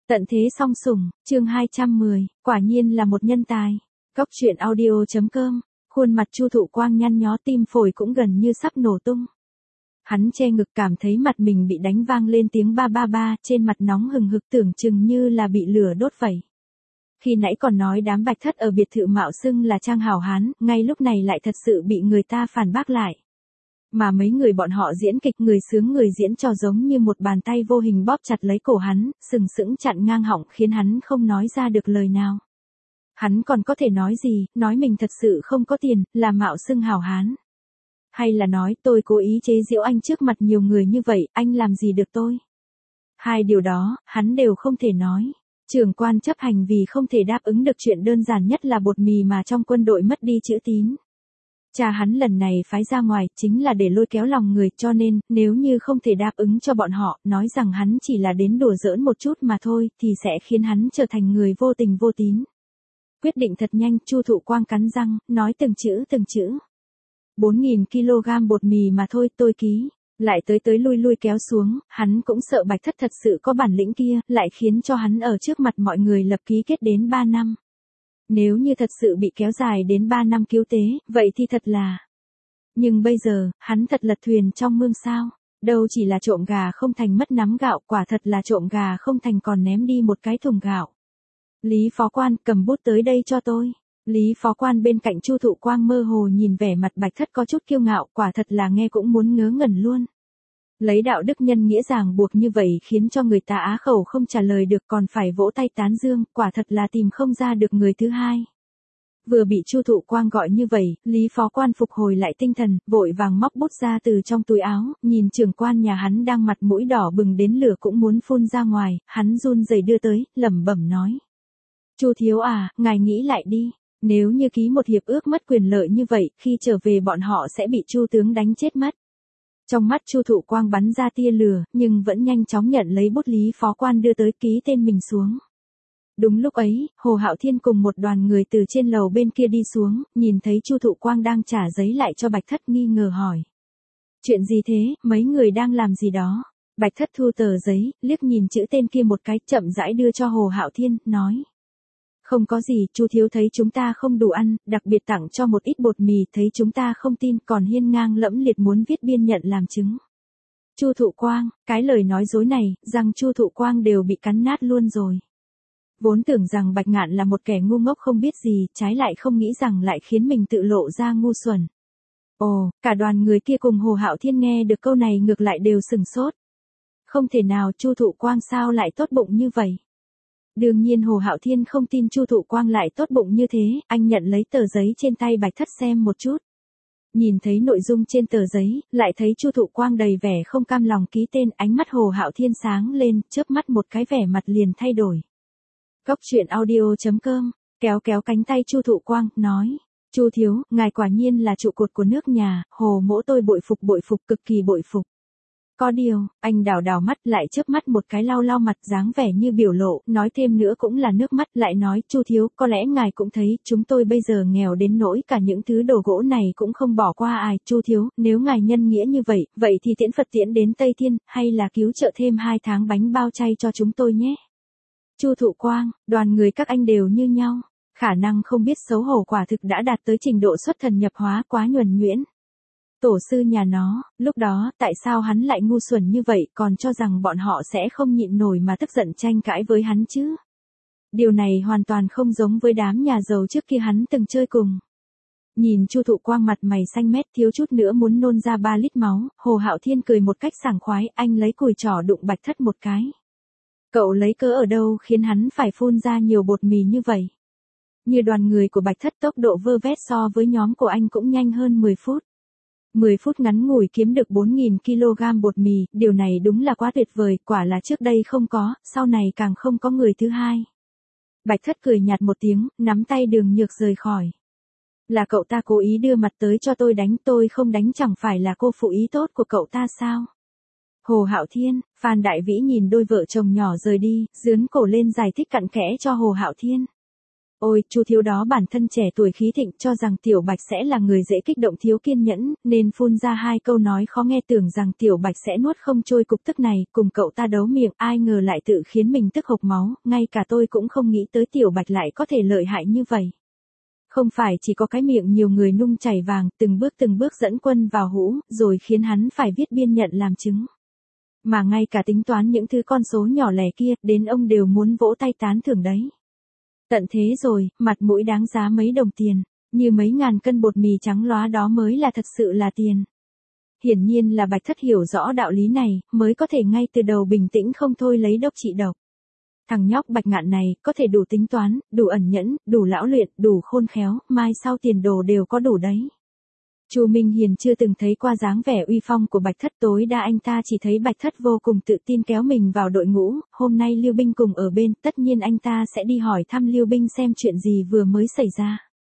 Tận thế song sủng, chương 210, quả nhiên là một nhân tài. Cóc truyện audio.com, khuôn mặt Chu Thụ Quang nhăn nhó, tim phổi cũng gần như sắp nổ tung. Hắn che ngực cảm thấy mặt mình bị đánh, vang lên tiếng ba ba ba, trên mặt nóng hừng hực tưởng chừng như là bị lửa đốt vậy. Khi nãy còn nói đám Bạch Thất ở biệt thự mạo xưng là trang hảo hán, ngay lúc này lại thật sự bị người ta phản bác lại. Mà mấy người bọn họ diễn kịch, người sướng người diễn cho giống như một bàn tay vô hình bóp chặt lấy cổ hắn, sừng sững chặn ngang họng khiến hắn không nói ra được lời nào. Hắn còn có thể nói gì, nói mình thật sự không có tiền, là mạo xưng hảo hán. Hay là nói tôi cố ý chế giễu anh trước mặt nhiều người như vậy, anh làm gì được tôi. Hai điều đó, hắn đều không thể nói. Trưởng quan chấp hành vì không thể đáp ứng được chuyện đơn giản nhất là bột mì mà trong quân đội mất đi chữ tín. Cha hắn lần này phái ra ngoài chính là để lôi kéo lòng người, cho nên, nếu như không thể đáp ứng cho bọn họ, nói rằng hắn chỉ là đến đùa giỡn một chút mà thôi, thì sẽ khiến hắn trở thành người vô tình vô tín. Quyết định thật nhanh, Chu Thụ Quang cắn răng, nói từng chữ từng chữ. 4.000 kg bột mì mà thôi, tôi ký. Lại tới lui kéo xuống, hắn cũng sợ Bạch Thất thật sự có bản lĩnh kia, lại khiến cho hắn ở trước mặt mọi người lập ký kết đến 3 năm. Nếu như thật sự bị kéo dài đến 3 năm cứu tế, vậy thì thật là. Nhưng bây giờ, hắn thật lật thuyền trong mương sao. Đâu chỉ là trộm gà không thành mất nắm gạo, quả thật là trộm gà không thành còn ném đi một cái thùng gạo. Lý phó quan, cầm bút tới đây cho tôi. Lý phó quan bên cạnh Chu Thụ Quang mơ hồ nhìn vẻ mặt Bạch Thất có chút kiêu ngạo, quả thật là nghe cũng muốn ngớ ngẩn luôn. Lấy đạo đức nhân nghĩa ràng buộc như vậy khiến cho người ta á khẩu không trả lời được, còn phải vỗ tay tán dương, quả thật là tìm không ra được người thứ hai. Vừa bị Chu Thụ Quang gọi như vậy, Lý phó quan phục hồi lại tinh thần, vội vàng móc bút ra từ trong túi áo, nhìn trưởng quan nhà hắn đang mặt mũi đỏ bừng đến lửa cũng muốn phun ra ngoài, hắn run rẩy đưa tới, lẩm bẩm nói. Chu thiếu à, ngài nghĩ lại đi. Nếu như ký một hiệp ước mất quyền lợi như vậy, khi trở về bọn họ sẽ bị Chu tướng đánh chết mất. Trong mắt Chu Thụ Quang bắn ra tia lửa, nhưng vẫn nhanh chóng nhận lấy bút Lý phó quan đưa tới, ký tên mình xuống. Đúng lúc ấy, Hồ Hạo Thiên cùng một đoàn người từ trên lầu bên kia đi xuống, nhìn thấy Chu Thụ Quang đang trả giấy lại cho Bạch Thất, nghi ngờ hỏi. Chuyện gì thế, mấy người đang làm gì đó? Bạch Thất thu tờ giấy, liếc nhìn chữ tên kia một cái, chậm rãi đưa cho Hồ Hạo Thiên, nói. Không có gì, Chu thiếu thấy chúng ta không đủ ăn, đặc biệt tặng cho một ít bột mì, thấy chúng ta không tin, còn hiên ngang lẫm liệt muốn viết biên nhận làm chứng. Chu Thụ Quang, cái lời nói dối này, rằng Chu Thụ Quang đều bị cắn nát luôn rồi. Vốn tưởng rằng Bạch Ngạn là một kẻ ngu ngốc không biết gì, trái lại không nghĩ rằng lại khiến mình tự lộ ra ngu xuẩn. Ồ, cả đoàn người kia cùng Hồ Hạo Thiên nghe được câu này ngược lại đều sừng sốt. Không thể nào, Chu Thụ Quang sao lại tốt bụng như vậy? Đương nhiên Hồ Hạo Thiên không tin Chu Thụ Quang lại tốt bụng như thế, anh nhận lấy tờ giấy trên tay Bạch Thất xem một chút. Nhìn thấy nội dung trên tờ giấy, lại thấy Chu Thụ Quang đầy vẻ không cam lòng ký tên, ánh mắt Hồ Hạo Thiên sáng lên, chớp mắt một cái vẻ mặt liền thay đổi. Cóc truyện audio.com, kéo cánh tay Chu Thụ Quang, nói. Chu thiếu, ngài quả nhiên là trụ cột của nước nhà, Hồ mỗ tôi bội phục, cực kỳ bội phục. Có điều, anh đảo mắt lại chớp mắt một cái, lau mặt, dáng vẻ như biểu lộ, nói thêm nữa cũng là nước mắt, lại nói, Chu thiếu, có lẽ ngài cũng thấy, chúng tôi bây giờ nghèo đến nỗi cả những thứ đồ gỗ này cũng không bỏ qua ai, Chu thiếu, nếu ngài nhân nghĩa như vậy, vậy thì tiễn Phật tiễn đến Tây Thiên, hay là cứu trợ thêm 2 tháng bánh bao chay cho chúng tôi nhé. Chu Thụ Quang, đoàn người các anh đều như nhau, khả năng không biết xấu hổ quả thực đã đạt tới trình độ xuất thần nhập hóa, quá nhuần nhuyễn. Tổ sư nhà nó, lúc đó, tại sao hắn lại ngu xuẩn như vậy, còn cho rằng bọn họ sẽ không nhịn nổi mà tức giận tranh cãi với hắn chứ? Điều này hoàn toàn không giống với đám nhà giàu trước kia hắn từng chơi cùng. Nhìn Chu Thụ Quang mặt mày xanh mét, thiếu chút nữa muốn nôn ra 3 lít máu, Hồ Hạo Thiên cười một cách sảng khoái, anh lấy cùi trỏ đụng Bạch Thất một cái. Cậu lấy cớ ở đâu khiến hắn phải phun ra nhiều bột mì như vậy? Như đoàn người của Bạch Thất, tốc độ vơ vét so với nhóm của anh cũng nhanh hơn 10 phút. 10 phút ngắn ngủi kiếm được 4.000 kg bột mì, điều này đúng là quá tuyệt vời, quả là trước đây không có, sau này càng không có người thứ hai. Bạch Thất cười nhạt một tiếng, nắm tay Đường Nhược rời khỏi. Là cậu ta cố ý đưa mặt tới cho tôi đánh, tôi không đánh chẳng phải là cô phụ ý tốt của cậu ta sao? Hồ Hạo Thiên, Phan Đại Vĩ nhìn đôi vợ chồng nhỏ rời đi, giương cổ lên giải thích cặn kẽ cho Hồ Hạo Thiên. Ôi, Chu thiếu đó bản thân trẻ tuổi khí thịnh cho rằng Tiểu Bạch sẽ là người dễ kích động thiếu kiên nhẫn, nên phun ra hai câu nói khó nghe tưởng rằng Tiểu Bạch sẽ nuốt không trôi cục tức này, cùng cậu ta đấu miệng, ai ngờ lại tự khiến mình tức hộc máu, ngay cả tôi cũng không nghĩ tới Tiểu Bạch lại có thể lợi hại như vậy. Không phải chỉ có cái miệng nhiều người nung chảy vàng, từng bước dẫn quân vào hũ, rồi khiến hắn phải viết biên nhận làm chứng. Mà ngay cả tính toán những thứ con số nhỏ lẻ kia, đến ông đều muốn vỗ tay tán thưởng đấy. Tận thế rồi, mặt mũi đáng giá mấy đồng tiền, như mấy ngàn cân bột mì trắng lóa đó mới là thật sự là tiền. Hiển nhiên là Bạch Thất hiểu rõ đạo lý này, mới có thể ngay từ đầu bình tĩnh không thôi lấy độc trị độc. Thằng nhóc Bạch Ngạn này, có thể đủ tính toán, đủ ẩn nhẫn, đủ lão luyện, đủ khôn khéo, mai sau tiền đồ đều có đủ đấy. Chu Minh Hiền chưa từng thấy qua dáng vẻ uy phong của Bạch Thất, tối đa anh ta chỉ thấy Bạch Thất vô cùng tự tin kéo mình vào đội ngũ, hôm nay Lưu Binh cùng ở bên, tất nhiên anh ta sẽ đi hỏi thăm Lưu Binh xem chuyện gì vừa mới xảy ra.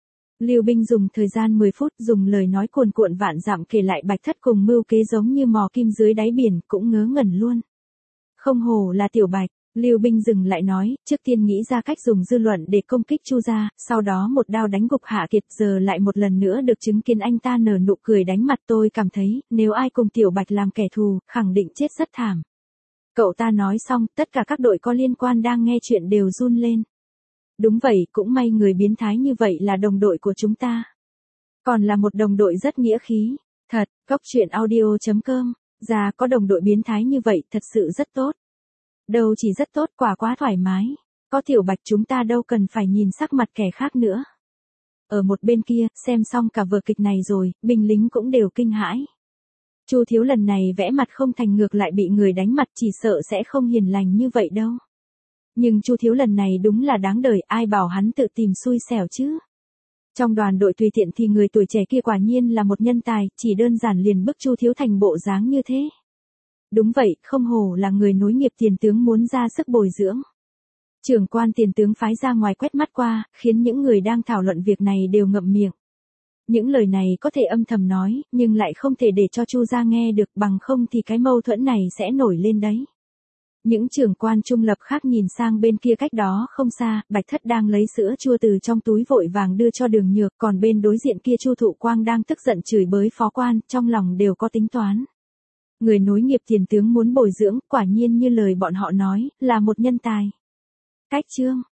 Lưu Binh dùng thời gian 10 phút dùng lời nói cuồn cuộn vạn dặm kể lại Bạch Thất cùng mưu kế giống như mò kim dưới đáy biển, cũng ngớ ngẩn luôn. Không hổ là Tiểu Bạch. Lưu Binh dừng lại nói, trước tiên nghĩ ra cách dùng dư luận để công kích Chu gia, sau đó một đao đánh gục Hạ Kiệt, giờ lại một lần nữa được chứng kiến anh ta nở nụ cười đánh mặt. Tôi cảm thấy, nếu ai cùng Tiểu Bạch làm kẻ thù, khẳng định chết rất thảm. Cậu ta nói xong, tất cả các đội có liên quan đang nghe chuyện đều run lên. Đúng vậy, cũng may người biến thái như vậy là đồng đội của chúng ta. Còn là một đồng đội rất nghĩa khí. Thật, Cóc Truyện Audio.com, già có đồng đội biến thái như vậy thật sự rất tốt. Đâu chỉ rất tốt, quả quá thoải mái. Có Tiểu Bạch chúng ta đâu cần phải nhìn sắc mặt kẻ khác nữa. Ở một bên kia, xem xong cả vở kịch này rồi, binh lính cũng đều kinh hãi. Chu thiếu lần này vẽ mặt không thành ngược lại bị người đánh mặt, chỉ sợ sẽ không hiền lành như vậy đâu. Nhưng Chu thiếu lần này đúng là đáng đời, ai bảo hắn tự tìm xui xẻo chứ. Trong đoàn đội tùy tiện thì người tuổi trẻ kia quả nhiên là một nhân tài, chỉ đơn giản liền bức Chu thiếu thành bộ dáng như thế. Đúng vậy, không hổ là người nối nghiệp tiền tướng muốn ra sức bồi dưỡng. Trưởng quan tiền tướng phái ra ngoài quét mắt qua, khiến những người đang thảo luận việc này đều ngậm miệng. Những lời này có thể âm thầm nói, nhưng lại không thể để cho Chu gia nghe được, bằng không thì cái mâu thuẫn này sẽ nổi lên đấy. Những trưởng quan trung lập khác nhìn sang bên kia cách đó không xa, Bạch Thất đang lấy sữa chua từ trong túi vội vàng đưa cho Đường Nhược, còn bên đối diện kia Chu Thụ Quang đang tức giận chửi bới phó quan, trong lòng đều có tính toán. Người nối nghiệp tiền tướng muốn bồi dưỡng, quả nhiên như lời bọn họ nói, là một nhân tài. Cách chương